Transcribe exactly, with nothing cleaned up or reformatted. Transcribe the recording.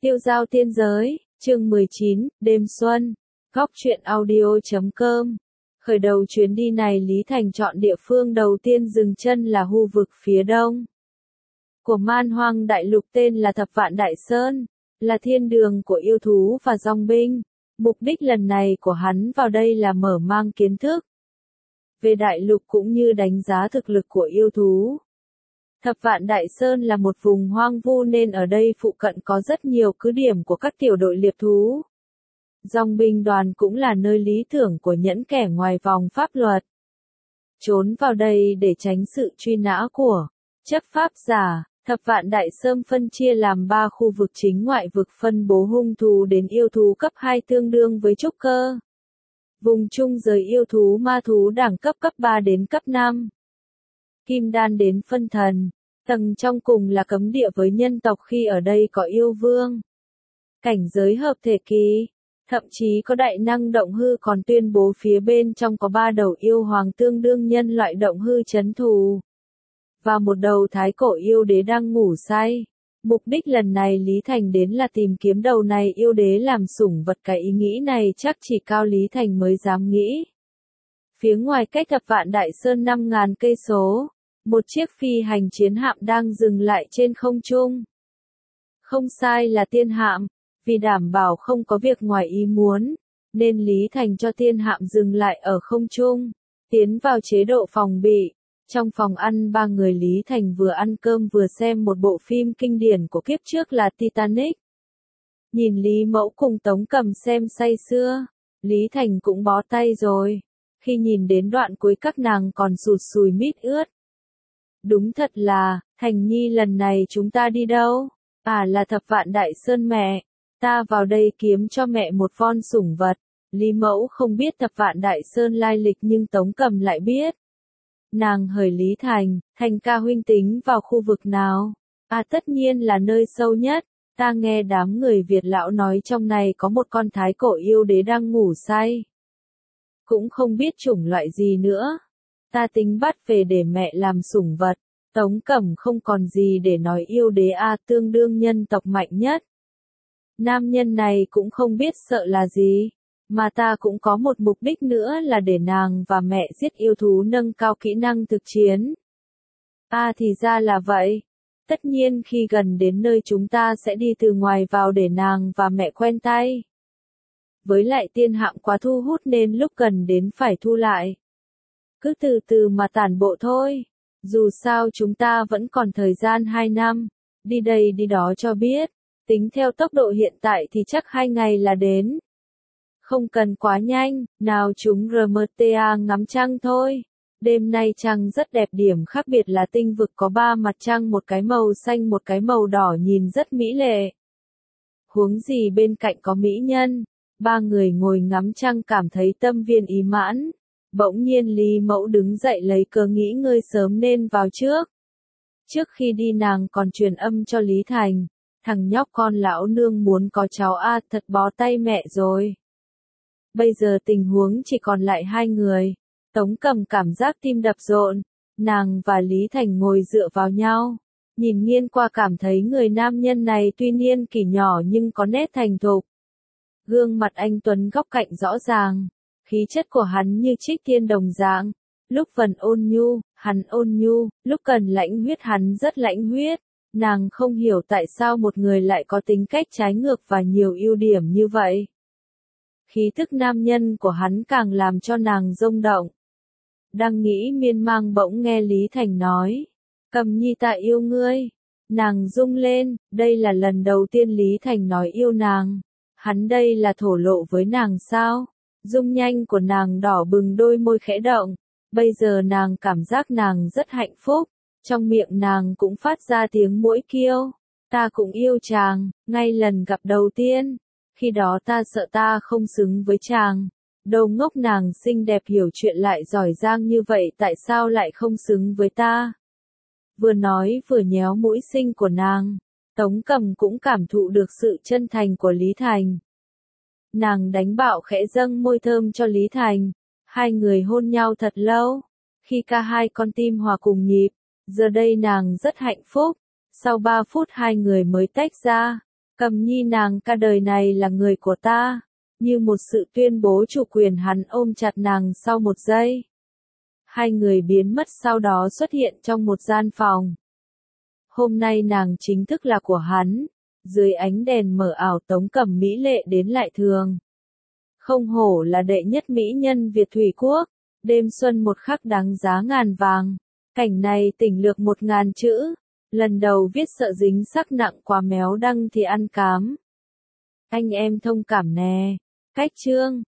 Tiêu giao tiên giới, chương mười chín, đêm xuân, góc truyện audio chấm com. Khởi đầu chuyến đi này Lý Thành chọn địa phương đầu tiên dừng chân là khu vực phía đông của man hoang đại lục tên là Thập Vạn Đại Sơn, là thiên đường của yêu thú và dòng binh. Mục đích lần này của hắn vào đây là mở mang kiến thức về đại lục cũng như đánh giá thực lực của yêu thú. Thập Vạn Đại Sơn là một vùng hoang vu nên ở đây phụ cận có rất nhiều cứ điểm của các tiểu đội liệp thú. Dòng binh đoàn cũng là nơi lý tưởng của những kẻ ngoài vòng pháp luật. Trốn vào đây để tránh sự truy nã của chấp pháp giả. Thập Vạn Đại Sơn phân chia làm ba khu vực chính: ngoại vực phân bố hung thú đến yêu thú cấp hai tương đương với trúc cơ. Vùng trung giới yêu thú ma thú đẳng cấp cấp ba đến cấp năm. Kim đan đến phân thần. Tầng trong cùng là cấm địa với nhân tộc khi ở đây có yêu vương. Cảnh giới hợp thể kỳ. Thậm chí có đại năng động hư còn tuyên bố phía bên trong có ba đầu yêu hoàng tương đương nhân loại động hư chấn thù. Và một đầu thái cổ yêu đế đang ngủ say. Mục đích lần này Lý Thành đến là tìm kiếm đầu này yêu đế làm sủng vật. Cái ý nghĩ này chắc chỉ Cao Lý Thành mới dám nghĩ. Phía ngoài cách Thập Vạn Đại Sơn năm ngàn cây số, một chiếc phi hành chiến hạm đang dừng lại trên không trung. Không sai, là tiên hạm, vì đảm bảo không có việc ngoài ý muốn, nên Lý Thành cho tiên hạm dừng lại ở không trung, tiến vào chế độ phòng bị. Trong phòng ăn ba người Lý Thành vừa ăn cơm vừa xem một bộ phim kinh điển của kiếp trước là Titanic. Nhìn Lý Mẫu cùng Tống Cầm xem say sưa, Lý Thành cũng bó tay rồi. Khi nhìn đến đoạn cuối các nàng còn sụt sùi mít ướt. Đúng thật là, Thành Nhi lần này chúng ta đi đâu? À, là Thập Vạn Đại Sơn mẹ. Ta vào đây kiếm cho mẹ một con sủng vật. Lý Mẫu không biết Thập Vạn Đại Sơn lai lịch nhưng Tống Cầm lại biết. Nàng hỏi Lý Thành, Thành ca huynh tính vào khu vực nào? À, tất nhiên là nơi sâu nhất. Ta nghe đám người Việt lão nói trong này có một con thái cổ yêu đế đang ngủ say. Cũng không biết chủng loại gì nữa. Ta tính bắt về để mẹ làm sủng vật. Tống Cẩm không còn gì để nói, yêu đế A tương đương nhân tộc mạnh nhất. Nam nhân này cũng không biết sợ là gì. Mà ta cũng có một mục đích nữa là để nàng và mẹ giết yêu thú nâng cao kỹ năng thực chiến. À, thì ra là vậy. Tất nhiên khi gần đến nơi chúng ta sẽ đi từ ngoài vào để nàng và mẹ quen tay. Với lại tiên hạm quá thu hút nên lúc gần đến phải thu lại. Cứ từ từ mà tản bộ thôi. Dù sao chúng ta vẫn còn thời gian hai năm. Đi đây đi đó cho biết. Tính theo tốc độ hiện tại thì chắc hai ngày là đến. Không cần quá nhanh, nào chúng rờ mờ tê a ngắm trăng thôi. Đêm nay trăng rất đẹp, điểm khác biệt là tinh vực có ba mặt trăng, một cái màu xanh một cái màu đỏ, nhìn rất mỹ lệ. Huống gì bên cạnh có mỹ nhân. Ba người ngồi ngắm trăng cảm thấy tâm viên ý mãn. Bỗng nhiên Lý Mẫu đứng dậy lấy cớ nghỉ ngơi sớm nên vào trước. Trước khi đi nàng còn truyền âm cho Lý Thành. Thằng nhóc con lão nương muốn có cháu A, thật bó tay mẹ rồi. Bây giờ tình huống chỉ còn lại hai người. Tống Cầm cảm giác tim đập rộn. Nàng và Lý Thành ngồi dựa vào nhau. Nhìn nghiêng qua cảm thấy người nam nhân này tuy niên kỷ nhỏ nhưng có nét thành thục. Gương mặt anh tuấn góc cạnh rõ ràng. Khí chất của hắn như trích tiên đồng dạng. Lúc phần ôn nhu, hắn ôn nhu. Lúc cần lãnh huyết hắn rất lãnh huyết. Nàng không hiểu tại sao một người lại có tính cách trái ngược và nhiều ưu điểm như vậy. Khí thức nam nhân của hắn càng làm cho nàng rung động. Đang nghĩ miên man bỗng nghe Lý Thành nói. Cầm Nhi ta yêu ngươi. Nàng rung lên, đây là lần đầu tiên Lý Thành nói yêu nàng. Hắn đây là thổ lộ với nàng sao? Dung nhanh của nàng đỏ bừng, đôi môi khẽ động. Bây giờ nàng cảm giác nàng rất hạnh phúc. Trong miệng nàng cũng phát ra tiếng mũi kêu. Ta cũng yêu chàng, ngay lần gặp đầu tiên. Khi đó ta sợ ta không xứng với chàng. Đầu ngốc, nàng xinh đẹp hiểu chuyện lại giỏi giang như vậy tại sao lại không xứng với ta? Vừa nói vừa nhéo mũi xinh của nàng. Tống Cầm cũng cảm thụ được sự chân thành của Lý Thành. Nàng đánh bạo khẽ dâng môi thơm cho Lý Thành. Hai người hôn nhau thật lâu. Khi cả hai con tim hòa cùng nhịp. Giờ đây nàng rất hạnh phúc. Sau ba phút hai người mới tách ra. Cầm Nhi nàng cả đời này là người của ta. Như một sự tuyên bố chủ quyền, hắn ôm chặt nàng sau một giây. Hai người biến mất, sau đó xuất hiện trong một gian phòng. Hôm nay nàng chính thức là của hắn. Dưới ánh đèn mờ ảo, Tống Cẩm mỹ lệ đến lạ thường. Không hổ là đệ nhất mỹ nhân Việt Thủy Quốc. Đêm xuân một khắc đáng giá ngàn vàng. Cảnh này tỉnh lược một ngàn chữ. Lần đầu viết sợ dính sắc nặng quá, méo đăng thì ăn cám. Anh em thông cảm nè. Cách chương